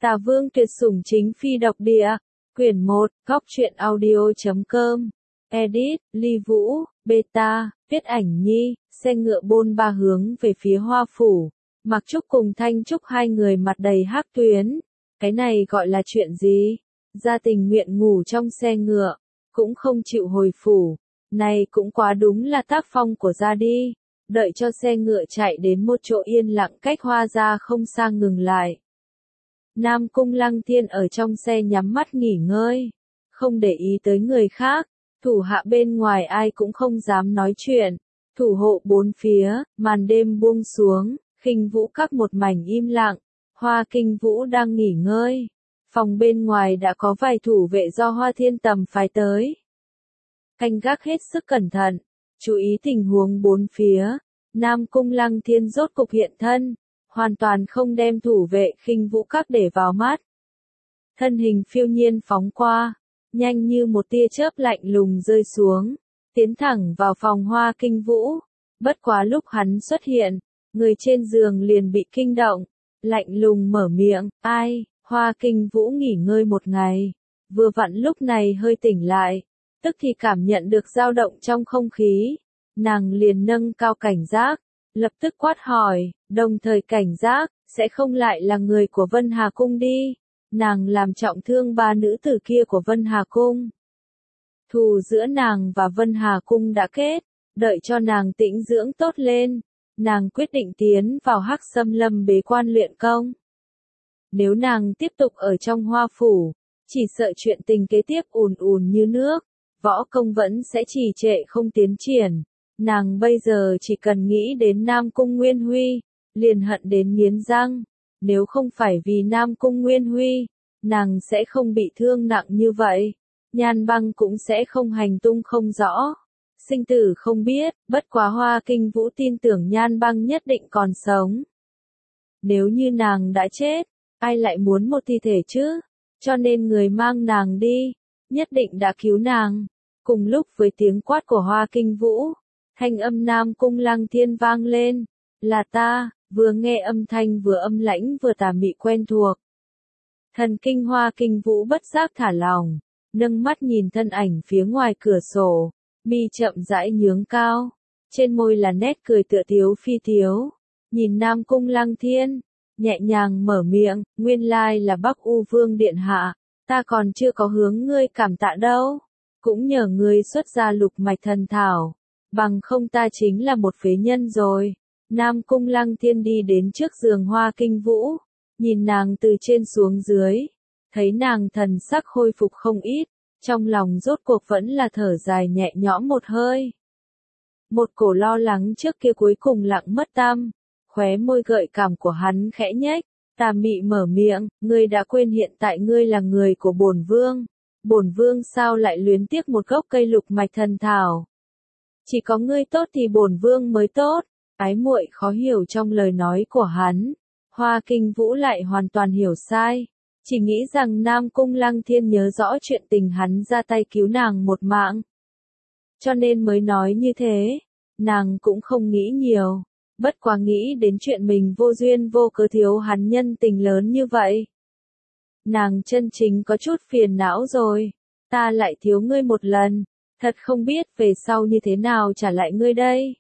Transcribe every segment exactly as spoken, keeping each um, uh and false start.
Tà Vương tuyệt sủng chính phi độc địa. Quyển một, góc truyện audio.com. Edit, Ly Vũ, Beta, viết ảnh nhi, xe ngựa bôn ba hướng về phía Hoa Phủ. Mặc Trúc cùng Thanh Trúc hai người mặt đầy hắc tuyến. Cái này gọi là chuyện gì? Gia tình nguyện ngủ trong xe ngựa, cũng không chịu hồi phủ. Này cũng quá đúng là tác phong của gia đi. Đợi cho xe ngựa chạy đến một chỗ yên lặng cách Hoa gia không xa ngừng lại. Nam Cung Lăng Thiên ở trong xe nhắm mắt nghỉ ngơi, không để ý tới người khác, thủ hạ bên ngoài ai cũng không dám nói chuyện, thủ hộ bốn phía, màn đêm buông xuống, Khinh Vũ các một mảnh im lặng, Hoa Kinh Vũ đang nghỉ ngơi, phòng bên ngoài đã có vài thủ vệ do Hoa Thiên Tầm phái tới. Canh gác hết sức cẩn thận, chú ý tình huống bốn phía, Nam Cung Lăng Thiên rốt cục hiện thân. Hoàn toàn không đem thủ vệ Khinh Vũ các để vào mắt. Thân hình phiêu nhiên phóng qua, nhanh như một tia chớp lạnh lùng rơi xuống, tiến thẳng vào phòng Hoa Kinh Vũ. Bất quá lúc hắn xuất hiện, người trên giường liền bị kinh động, lạnh lùng mở miệng, ai, Hoa Kinh Vũ nghỉ ngơi một ngày, vừa vặn lúc này hơi tỉnh lại, tức thì cảm nhận được dao động trong không khí, nàng liền nâng cao cảnh giác. Lập tức quát hỏi, đồng thời cảnh giác, sẽ không lại là người của Vân Hà Cung đi. Nàng làm trọng thương ba nữ tử kia của Vân Hà Cung. Thù giữa nàng và Vân Hà Cung đã kết, đợi cho nàng tĩnh dưỡng tốt lên. Nàng quyết định tiến vào Hắc Xâm Lâm bế quan luyện công. Nếu nàng tiếp tục ở trong Hoa Phủ, chỉ sợ chuyện tình kế tiếp ùn ùn như nước, võ công vẫn sẽ trì trệ không tiến triển. Nàng bây giờ chỉ cần nghĩ đến Nam Cung Nguyên Huy, liền hận đến nghiến răng. Nếu không phải vì Nam Cung Nguyên Huy, nàng sẽ không bị thương nặng như vậy. Nhan Băng cũng sẽ không hành tung không rõ. Sinh tử không biết, bất quá Hoa Kinh Vũ tin tưởng Nhan Băng nhất định còn sống. Nếu như nàng đã chết, ai lại muốn một thi thể chứ? Cho nên người mang nàng đi, nhất định đã cứu nàng. Cùng lúc với tiếng quát của Hoa Kinh Vũ, thanh âm Nam Cung Lăng Thiên vang lên, là ta, vừa nghe âm thanh vừa âm lãnh vừa tà mị quen thuộc. Thần kinh Hoa Kinh Vũ bất giác thả lòng, nâng mắt nhìn thân ảnh phía ngoài cửa sổ, mi chậm rãi nhướng cao, trên môi là nét cười tựa tiếu phi tiếu, nhìn Nam Cung Lăng Thiên, nhẹ nhàng mở miệng, nguyên lai là Bắc U Vương Điện Hạ, ta còn chưa có hướng ngươi cảm tạ đâu, cũng nhờ ngươi xuất ra lục mạch thần thảo. Bằng không ta chính là một phế nhân rồi. Nam Cung Lăng Thiên đi đến trước giường Hoa Kinh Vũ, nhìn nàng từ trên xuống dưới, thấy nàng thần sắc khôi phục không ít, trong lòng rốt cuộc vẫn là thở dài nhẹ nhõm một hơi. Một cổ lo lắng trước kia cuối cùng lặng mất tăm, khóe môi gợi cảm của hắn khẽ nhếch, tà mị mở miệng, ngươi đã quên hiện tại ngươi là người của bổn vương, bổn vương sao lại luyến tiếc một gốc cây lục mạch thần thảo. Chỉ có ngươi tốt thì bổn vương mới tốt, ái muội khó hiểu trong lời nói của hắn. Hoa Kinh Vũ lại hoàn toàn hiểu sai, chỉ nghĩ rằng Nam Cung Lăng Thiên nhớ rõ chuyện tình hắn ra tay cứu nàng một mạng. Cho nên mới nói như thế, nàng cũng không nghĩ nhiều, bất quá nghĩ đến chuyện mình vô duyên vô cớ thiếu hắn nhân tình lớn như vậy. Nàng chân chính có chút phiền não rồi, ta lại thiếu ngươi một lần. Thật không biết về sau như thế nào trả lại ngươi đây.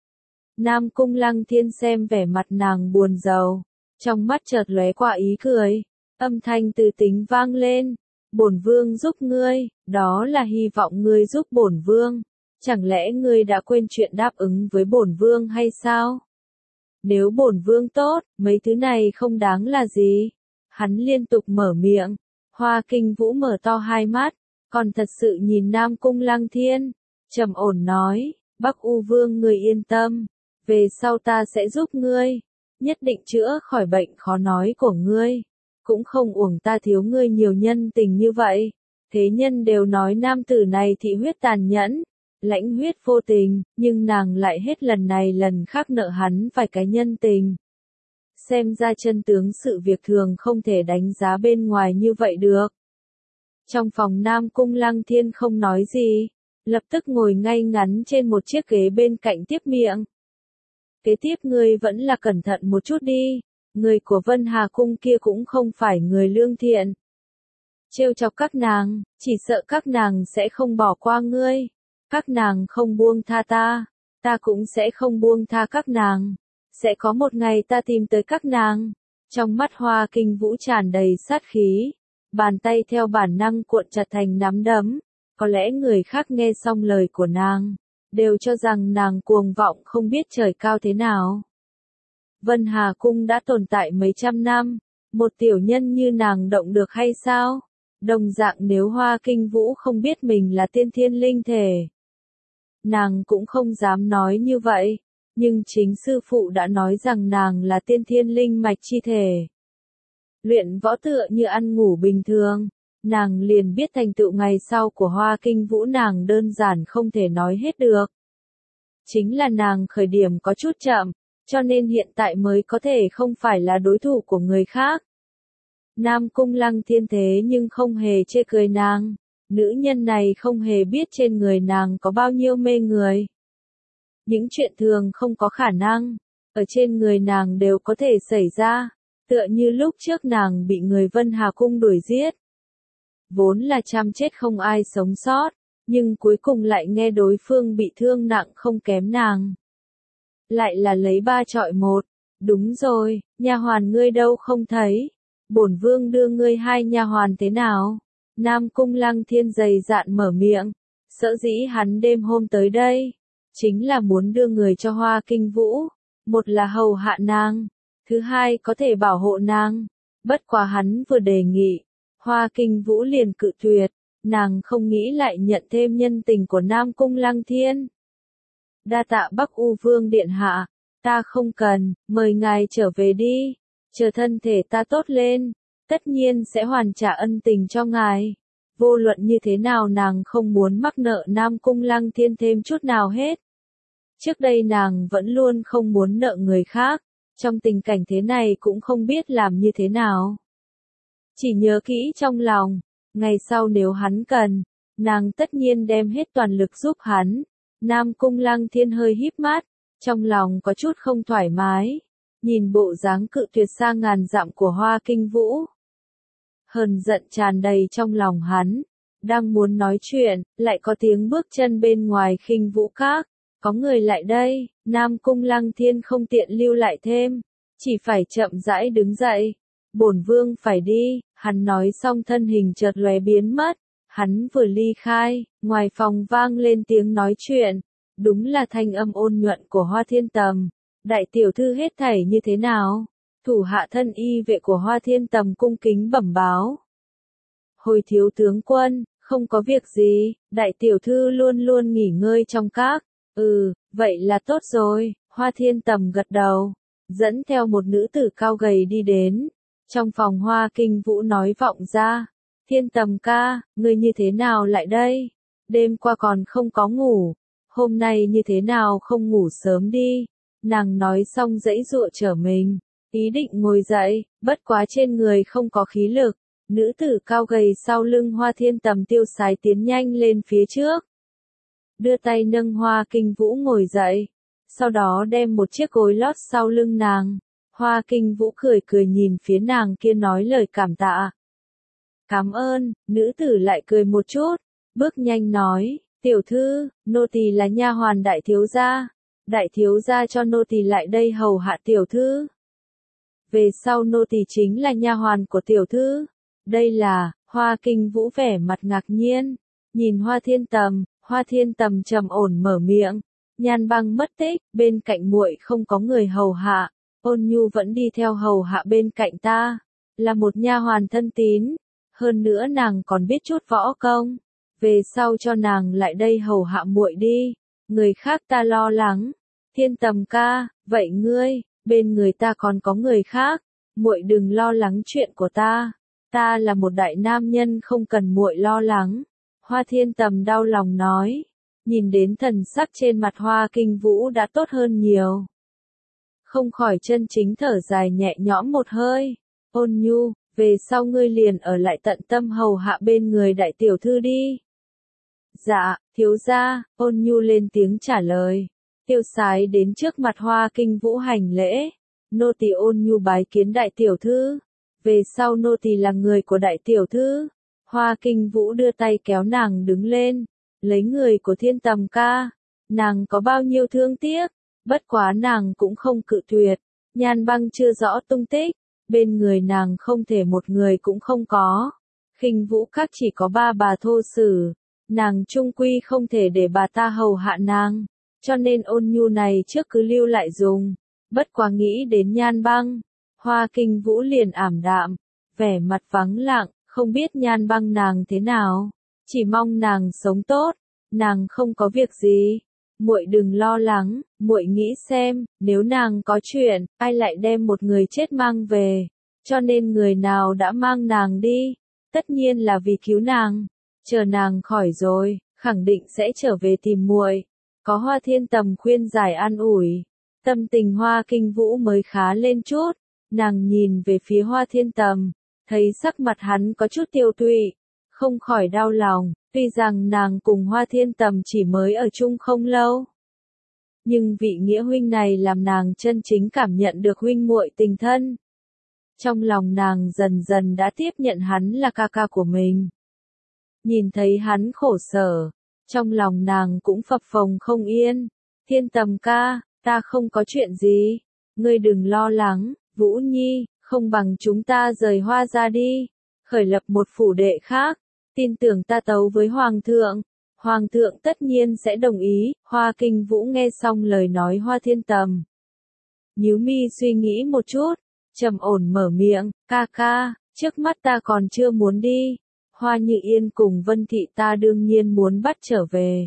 Nam Cung Lăng Thiên xem vẻ mặt nàng buồn rầu, trong mắt chợt lóe qua ý cười, âm thanh từ tính vang lên, bổn vương giúp ngươi, đó là hy vọng ngươi giúp bổn vương, chẳng lẽ ngươi đã quên chuyện đáp ứng với bổn vương hay sao? Nếu bổn vương tốt, mấy thứ này không đáng là gì. Hắn liên tục mở miệng, Hoa Kinh Vũ mở to hai mắt. Còn thật sự nhìn Nam Cung Lăng Thiên, trầm ổn nói, Bắc U Vương ngươi yên tâm, về sau ta sẽ giúp ngươi, nhất định chữa khỏi bệnh khó nói của ngươi, cũng không uổng ta thiếu ngươi nhiều nhân tình như vậy. Thế nhân đều nói nam tử này thị huyết tàn nhẫn, lãnh huyết vô tình, nhưng nàng lại hết lần này lần khác nợ hắn vài cái nhân tình. Xem ra chân tướng sự việc thường không thể đánh giá bên ngoài như vậy được. Trong phòng Nam Cung Lăng Thiên không nói gì, lập tức ngồi ngay ngắn trên một chiếc ghế bên cạnh tiếp miệng. Kế tiếp ngươi vẫn là cẩn thận một chút đi, người của Vân Hà Cung kia cũng không phải người lương thiện. Trêu chọc các nàng, chỉ sợ các nàng sẽ không bỏ qua ngươi. Các nàng không buông tha ta, ta cũng sẽ không buông tha các nàng. Sẽ có một ngày ta tìm tới các nàng. Trong mắt Hoa Kinh Vũ tràn đầy sát khí, bàn tay theo bản năng cuộn chặt thành nắm đấm. Có lẽ người khác nghe xong lời của nàng, đều cho rằng nàng cuồng vọng không biết trời cao thế nào. Vân Hà Cung đã tồn tại mấy trăm năm, một tiểu nhân như nàng động được hay sao? Đồng dạng nếu Hoa Kinh Vũ không biết mình là tiên thiên linh thể, nàng cũng không dám nói như vậy, nhưng chính sư phụ đã nói rằng nàng là tiên thiên linh mạch chi thể. Luyện võ tựa như ăn ngủ bình thường, nàng liền biết thành tựu ngày sau của Hoa Kinh Vũ nàng đơn giản không thể nói hết được. Chính là nàng khởi điểm có chút chậm, cho nên hiện tại mới có thể không phải là đối thủ của người khác. Nam Cung Lăng Thiên thế nhưng không hề chê cười nàng, nữ nhân này không hề biết trên người nàng có bao nhiêu mê người. Những chuyện thường không có khả năng, ở trên người nàng đều có thể xảy ra, tựa như lúc trước nàng bị người Vân Hà Cung đuổi giết. Vốn là trăm chết không ai sống sót, nhưng cuối cùng lại nghe đối phương bị thương nặng không kém nàng. Lại là lấy ba chọi một, đúng rồi, nha hoàn ngươi đâu không thấy, bổn vương đưa ngươi hai nha hoàn thế nào? Nam Cung Lăng Thiên dày dạn mở miệng, sợ dĩ hắn đêm hôm tới đây, chính là muốn đưa người cho Hoa Kinh Vũ, một là hầu hạ nàng, thứ hai có thể bảo hộ nàng, bất quá hắn vừa đề nghị, Hoa Kinh Vũ liền cự tuyệt, nàng không nghĩ lại nhận thêm nhân tình của Nam Cung Lăng Thiên. Đa tạ Bắc U Vương điện hạ, ta không cần, mời ngài trở về đi, chờ thân thể ta tốt lên, tất nhiên sẽ hoàn trả ân tình cho ngài. Vô luận như thế nào nàng không muốn mắc nợ Nam Cung Lăng Thiên thêm chút nào hết. Trước đây nàng vẫn luôn không muốn nợ người khác, trong tình cảnh thế này cũng không biết làm như thế nào. Chỉ nhớ kỹ trong lòng, ngày sau nếu hắn cần, nàng tất nhiên đem hết toàn lực giúp hắn. Nam Cung Lăng Thiên hơi híp mắt, trong lòng có chút không thoải mái, nhìn bộ dáng cự tuyệt xa ngàn dặm của Hoa Kinh Vũ. Hờn giận tràn đầy trong lòng hắn, đang muốn nói chuyện, lại có tiếng bước chân bên ngoài Khinh Vũ Các, có người lại đây, Nam Cung Lăng Thiên không tiện lưu lại thêm, chỉ phải chậm rãi đứng dậy, bổn vương phải đi, hắn nói xong thân hình chợt lóe biến mất, hắn vừa ly khai, ngoài phòng vang lên tiếng nói chuyện, đúng là thanh âm ôn nhuận của Hoa Thiên Tầm, đại tiểu thư hết thảy như thế nào? Thủ hạ thân y vệ của Hoa Thiên Tầm cung kính bẩm báo. Hồi thiếu tướng quân, không có việc gì, đại tiểu thư luôn luôn nghỉ ngơi trong các. Ừ, vậy là tốt rồi, Hoa Thiên Tầm gật đầu, dẫn theo một nữ tử cao gầy đi đến. Trong phòng Hoa Kinh Vũ nói vọng ra, Thiên Tầm ca, ngươi như thế nào lại đây? Đêm qua còn không có ngủ, hôm nay như thế nào không ngủ sớm đi? Nàng nói xong dãy dụa trở mình, ý định ngồi dậy, bất quá trên người không có khí lực. Nữ tử cao gầy sau lưng Hoa Thiên Tầm tiêu sái tiến nhanh lên phía trước. Đưa tay nâng Hoa Kinh Vũ ngồi dậy, sau đó đem một chiếc gối lót sau lưng nàng. Hoa Kinh Vũ cười cười nhìn phía nàng kia nói lời cảm tạ. Cảm ơn, nữ tử lại cười một chút, bước nhanh nói, tiểu thư, nô tỳ là nha hoàn đại thiếu gia, đại thiếu gia cho nô tỳ lại đây hầu hạ tiểu thư. Về sau nô tỳ chính là nha hoàn của tiểu thư. Đây là, Hoa Kinh Vũ vẻ mặt ngạc nhiên, nhìn Hoa Thiên Tầm, Hoa Thiên Tầm trầm ổn mở miệng, Nhan Băng mất tích, bên cạnh muội không có người hầu hạ, Ôn Nhu vẫn đi theo hầu hạ bên cạnh ta, là một nha hoàn thân tín, hơn nữa nàng còn biết chút võ công, về sau cho nàng lại đây hầu hạ muội đi, người khác ta lo lắng. Thiên Tầm ca, vậy ngươi, bên người ta còn có người khác, muội đừng lo lắng chuyện của ta. Ta là một đại nam nhân không cần muội lo lắng. Hoa Thiên Tầm đau lòng nói. Nhìn đến thần sắc trên mặt Hoa Kinh Vũ đã tốt hơn nhiều. Không khỏi chân chính thở dài nhẹ nhõm một hơi. Ôn Nhu, về sau ngươi liền ở lại tận tâm hầu hạ bên người đại tiểu thư đi. Dạ, thiếu gia, Ôn Nhu lên tiếng trả lời. Tiêu sái đến trước mặt Hoa Kinh Vũ hành lễ. nô tỳ ôn nhu bái kiến đại tiểu thư. Về sau nô tỳ là người của đại tiểu thư. Hoa Kinh Vũ đưa tay kéo nàng đứng lên, lấy người của Thiên Tầm ca. Nàng có bao nhiêu thương tiếc, bất quá nàng cũng không cự tuyệt. Nhan Băng chưa rõ tung tích, bên người nàng không thể một người cũng không có. Khinh Vũ các chỉ có ba bà thô sử, nàng trung quy không thể để bà ta hầu hạ nàng, cho nên ôn nhu này trước cứ lưu lại dùng. Bất quá nghĩ đến Nhan Băng, Hoa Kinh Vũ liền ảm đạm, vẻ mặt vắng lặng, không biết Nhan Băng nàng thế nào, chỉ mong nàng sống tốt, nàng không có việc gì. Muội đừng lo lắng, muội nghĩ xem, nếu nàng có chuyện, ai lại đem một người chết mang về, cho nên người nào đã mang nàng đi, tất nhiên là vì cứu nàng, chờ nàng khỏi rồi, khẳng định sẽ trở về tìm muội. Có Hoa Thiên Tầm khuyên giải an ủi, tâm tình Hoa Kinh Vũ mới khá lên chút, nàng nhìn về phía Hoa Thiên Tầm, thấy sắc mặt hắn có chút tiêu tụy, không khỏi đau lòng. Tuy rằng nàng cùng Hoa Thiên Tầm chỉ mới ở chung không lâu, nhưng vị nghĩa huynh này làm nàng chân chính cảm nhận được huynh muội tình thân. Trong lòng nàng dần dần đã tiếp nhận hắn là ca ca của mình. Nhìn thấy hắn khổ sở, trong lòng nàng cũng phập phồng không yên. Thiên Tầm ca, ta không có chuyện gì, ngươi đừng lo lắng. Vũ Nhi, không bằng chúng ta rời Hoa ra đi, khởi lập một phủ đệ khác. Tin tưởng ta tấu với Hoàng thượng, Hoàng thượng tất nhiên sẽ đồng ý. Hoa Kinh Vũ nghe xong lời nói Hoa Thiên Tầm, nhíu mi suy nghĩ một chút, trầm ổn mở miệng, ca ca, trước mắt ta còn chưa muốn đi. Hoa Như Yên cùng Vân Thị ta đương nhiên muốn bắt trở về.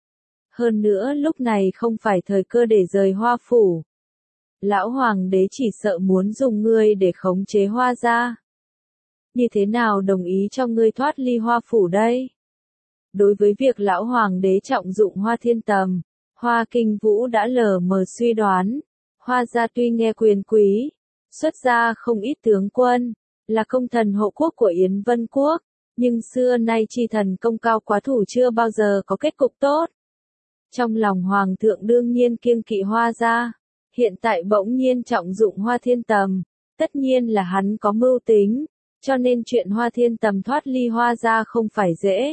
Hơn nữa lúc này không phải thời cơ để rời Hoa phủ. Lão Hoàng đế chỉ sợ muốn dùng ngươi để khống chế Hoa gia. Như thế nào đồng ý cho ngươi thoát ly Hoa phủ đây? Đối với việc lão Hoàng đế trọng dụng Hoa Thiên Tầm, Hoa Kinh Vũ đã lờ mờ suy đoán. Hoa gia tuy nghe quyền quý, xuất gia không ít tướng quân, là công thần hộ quốc của Yến Vân Quốc, nhưng xưa nay chi thần công cao quá thủ chưa bao giờ có kết cục tốt. Trong lòng Hoàng thượng đương nhiên kiêng kỵ Hoa gia, hiện tại bỗng nhiên trọng dụng Hoa Thiên Tầm, tất nhiên là hắn có mưu tính. Cho nên chuyện Hoa Thiên Tầm thoát ly Hoa gia không phải dễ.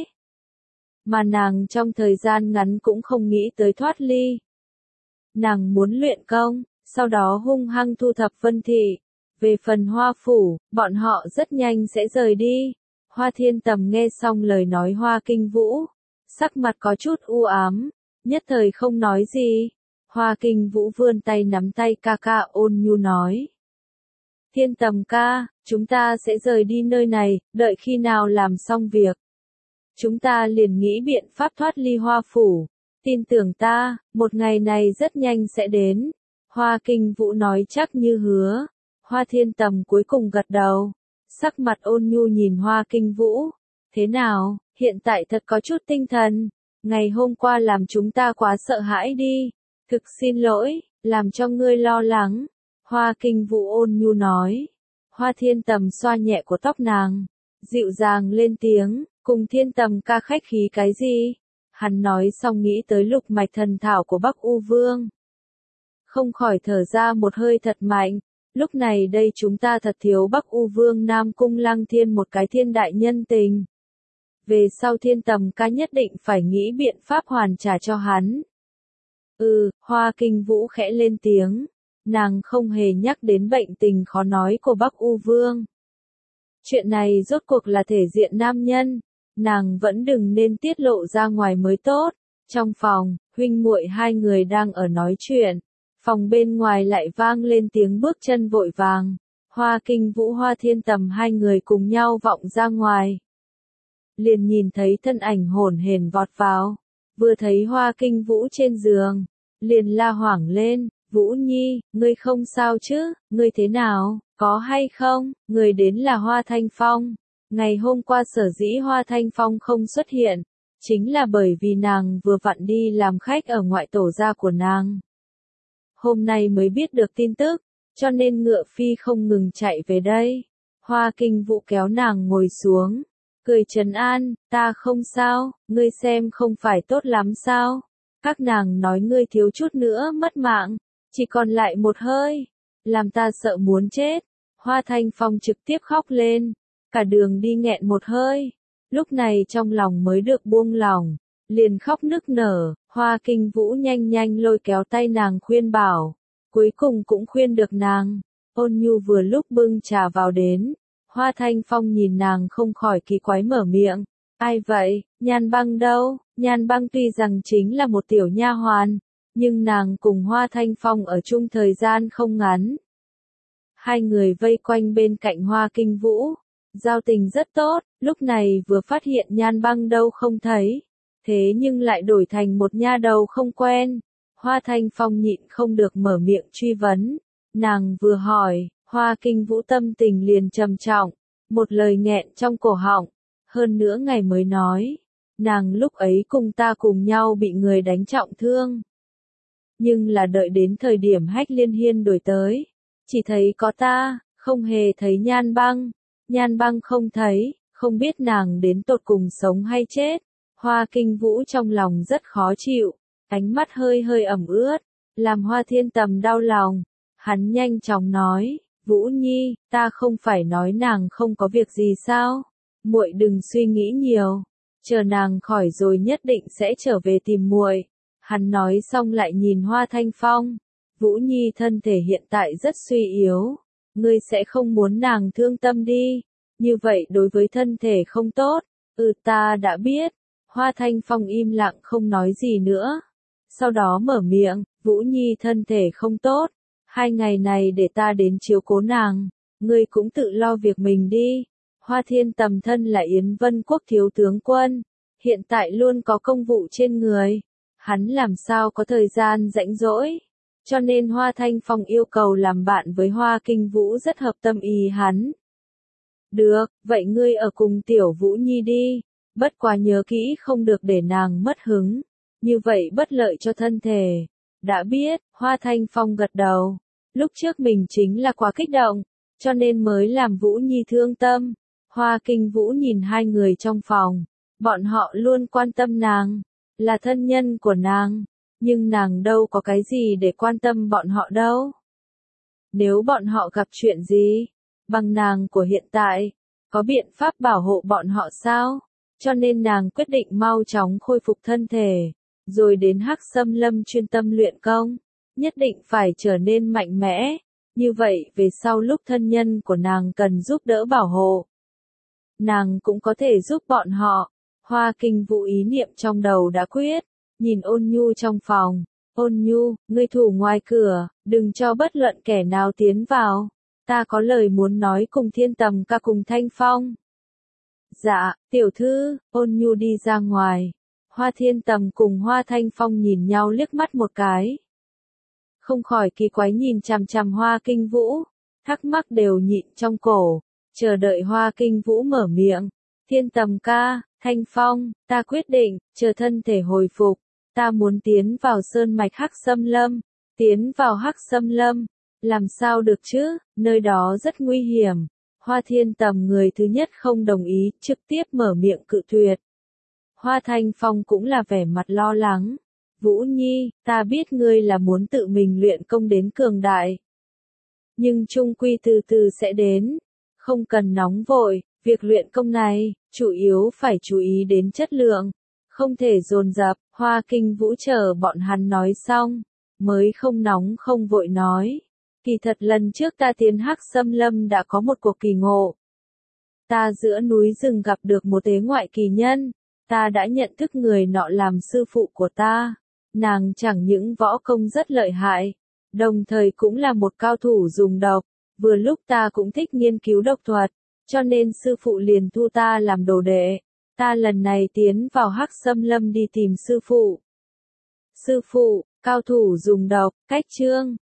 Mà nàng trong thời gian ngắn cũng không nghĩ tới thoát ly. Nàng muốn luyện công, sau đó hung hăng thu thập Vân Thị. Về phần Hoa phủ, bọn họ rất nhanh sẽ rời đi. Hoa Thiên Tầm nghe xong lời nói Hoa Kinh Vũ, sắc mặt có chút u ám, nhất thời không nói gì. Hoa Kinh Vũ vươn tay nắm tay ca ca ôn nhu nói. Thiên Tầm ca, chúng ta sẽ rời đi nơi này, đợi khi nào làm xong việc. Chúng ta liền nghĩ biện pháp thoát ly Hoa phủ. Tin tưởng ta, một ngày này rất nhanh sẽ đến. Hoa Kinh Vũ nói chắc như hứa. Hoa Thiên Tầm cuối cùng gật đầu. Sắc mặt ôn nhu nhìn Hoa Kinh Vũ. Thế nào, hiện tại thật có chút tinh thần. Ngày hôm qua làm chúng ta quá sợ hãi đi. Thực xin lỗi, làm cho ngươi lo lắng. Hoa Kinh Vũ ôn nhu nói. Hoa Thiên Tầm xoa nhẹ của tóc nàng, dịu dàng lên tiếng, cùng Thiên Tầm ca khách khí cái gì? Hắn nói xong nghĩ tới lục mạch thần thảo của Bắc U Vương. Không khỏi thở ra một hơi thật mạnh, lúc này đây chúng ta thật thiếu Bắc U Vương Nam Cung Lăng Thiên một cái thiên đại nhân tình. Về sau Thiên Tầm ca nhất định phải nghĩ biện pháp hoàn trả cho hắn. Ừ, Hoa Kinh Vũ khẽ lên tiếng. Nàng không hề nhắc đến bệnh tình khó nói của Bắc U Vương. Chuyện này rốt cuộc là thể diện nam nhân, nàng vẫn đừng nên tiết lộ ra ngoài mới tốt. Trong phòng, huynh muội hai người đang ở nói chuyện, phòng bên ngoài lại vang lên tiếng bước chân vội vàng. Hoa Kinh Vũ Hoa Thiên Tầm hai người cùng nhau vọng ra ngoài. Liền nhìn thấy thân ảnh hổn hển vọt vào, vừa thấy Hoa Kinh Vũ trên giường, liền la hoảng lên. Vũ Nhi, ngươi không sao chứ, ngươi thế nào, có hay không? Người đến là Hoa Thanh Phong. Ngày hôm qua sở dĩ Hoa Thanh Phong không xuất hiện, chính là bởi vì nàng vừa vặn đi làm khách ở ngoại tổ gia của nàng. Hôm nay mới biết được tin tức, cho nên ngựa phi không ngừng chạy về đây. Hoa Kinh Vũ kéo nàng ngồi xuống, cười trấn an, ta không sao, ngươi xem không phải tốt lắm sao? Các nàng nói ngươi thiếu chút nữa mất mạng. Chỉ còn lại một hơi, làm ta sợ muốn chết. Hoa Thanh Phong trực tiếp khóc lên, cả đường đi nghẹn một hơi, lúc này trong lòng mới được buông lỏng, liền khóc nức nở. Hoa Kinh Vũ nhanh nhanh lôi kéo tay nàng khuyên bảo, cuối cùng cũng khuyên được nàng. Ôn Nhu vừa lúc bưng trà vào đến, Hoa Thanh Phong nhìn nàng không khỏi kỳ quái mở miệng, ai vậy, Nhan Băng đâu? Nhan Băng tuy rằng chính là một tiểu nha hoàn, nhưng nàng cùng Hoa Thanh Phong ở chung thời gian không ngắn. Hai người vây quanh bên cạnh Hoa Kinh Vũ, giao tình rất tốt, lúc này vừa phát hiện Nhan Băng đâu không thấy, thế nhưng lại đổi thành một nha đầu không quen. Hoa Thanh Phong nhịn không được mở miệng truy vấn, nàng vừa hỏi, Hoa Kinh Vũ tâm tình liền trầm trọng, một lời nghẹn trong cổ họng, hơn nữa ngày mới nói, nàng lúc ấy cùng ta cùng nhau bị người đánh trọng thương. Nhưng là đợi đến thời điểm Hách Liên Hiên đổi tới, chỉ thấy có ta, không hề thấy Nhan Băng. Nhan Băng không thấy, không biết nàng đến tột cùng sống hay chết. Hoa Kinh Vũ trong lòng rất khó chịu, ánh mắt hơi hơi ẩm ướt, làm Hoa Thiên Tầm đau lòng. Hắn nhanh chóng nói, Vũ Nhi, ta không phải nói nàng không có việc gì sao? Muội đừng suy nghĩ nhiều, chờ nàng khỏi rồi nhất định sẽ trở về tìm muội. Hắn nói xong lại nhìn Hoa Thanh Phong, Vũ Nhi thân thể hiện tại rất suy yếu, ngươi sẽ không muốn nàng thương tâm đi, như vậy đối với thân thể không tốt. Ừ, ta đã biết. Hoa Thanh Phong im lặng không nói gì nữa, sau đó mở miệng, Vũ Nhi thân thể không tốt, hai ngày này để ta đến chiếu cố nàng, ngươi cũng tự lo việc mình đi. Hoa Thiên Tầm thân là Yến Vân Quốc thiếu tướng quân, hiện tại luôn có công vụ trên người, hắn làm sao có thời gian rảnh rỗi, cho nên Hoa Thanh Phong yêu cầu làm bạn với Hoa Kinh Vũ rất hợp tâm ý hắn. Được, vậy ngươi ở cùng tiểu Vũ Nhi đi, bất quá nhớ kỹ không được để nàng mất hứng, như vậy bất lợi cho thân thể. Đã biết. Hoa Thanh Phong gật đầu, lúc trước mình chính là quá kích động, cho nên mới làm Vũ Nhi thương tâm. Hoa Kinh Vũ nhìn hai người trong phòng, bọn họ luôn quan tâm nàng, là thân nhân của nàng, nhưng nàng đâu có cái gì để quan tâm bọn họ đâu. Nếu bọn họ gặp chuyện gì, bằng nàng của hiện tại, có biện pháp bảo hộ bọn họ sao? Cho nên nàng quyết định mau chóng khôi phục thân thể, rồi đến Hắc Xâm Lâm chuyên tâm luyện công, nhất định phải trở nên mạnh mẽ, như vậy về sau lúc thân nhân của nàng cần giúp đỡ bảo hộ, nàng cũng có thể giúp bọn họ. Hoa Kinh Vũ ý niệm trong đầu đã quyết, nhìn Ôn Nhu trong phòng, Ôn Nhu, ngươi thủ ngoài cửa, đừng cho bất luận kẻ nào tiến vào, ta có lời muốn nói cùng Thiên Tầm ca cùng Thanh Phong. Dạ, tiểu thư. Ôn Nhu đi ra ngoài, Hoa Thiên Tầm cùng Hoa Thanh Phong nhìn nhau liếc mắt một cái, không khỏi kỳ quái nhìn chằm chằm Hoa Kinh Vũ, thắc mắc đều nhịn trong cổ, chờ đợi Hoa Kinh Vũ mở miệng. Thiên Tầm ca, Thanh Phong, ta quyết định, chờ thân thể hồi phục, ta muốn tiến vào sơn mạch Hắc Xâm Lâm. Tiến vào Hắc Xâm Lâm, làm sao được chứ, nơi đó rất nguy hiểm. Hoa Thiên Tầm người thứ nhất không đồng ý, trực tiếp mở miệng cự tuyệt. Hoa Thanh Phong cũng là vẻ mặt lo lắng. Vũ Nhi, ta biết ngươi là muốn tự mình luyện công đến cường đại, nhưng chung quy từ từ sẽ đến, không cần nóng vội, việc luyện công này, chủ yếu phải chú ý đến chất lượng, không thể dồn dập. Hoa Kinh Vũ chờ bọn hắn nói xong, mới không nóng không vội nói, kỳ thật lần trước ta tiến Hắc Xâm Lâm đã có một cuộc kỳ ngộ. Ta giữa núi rừng gặp được một tế ngoại kỳ nhân, ta đã nhận thức người nọ làm sư phụ của ta, nàng chẳng những võ công rất lợi hại, đồng thời cũng là một cao thủ dùng độc, vừa lúc ta cũng thích nghiên cứu độc thuật, cho nên sư phụ liền thu ta làm đồ đệ. Ta lần này tiến vào Hắc Xâm Lâm đi tìm sư phụ. Sư phụ, cao thủ dùng độc, cách chương.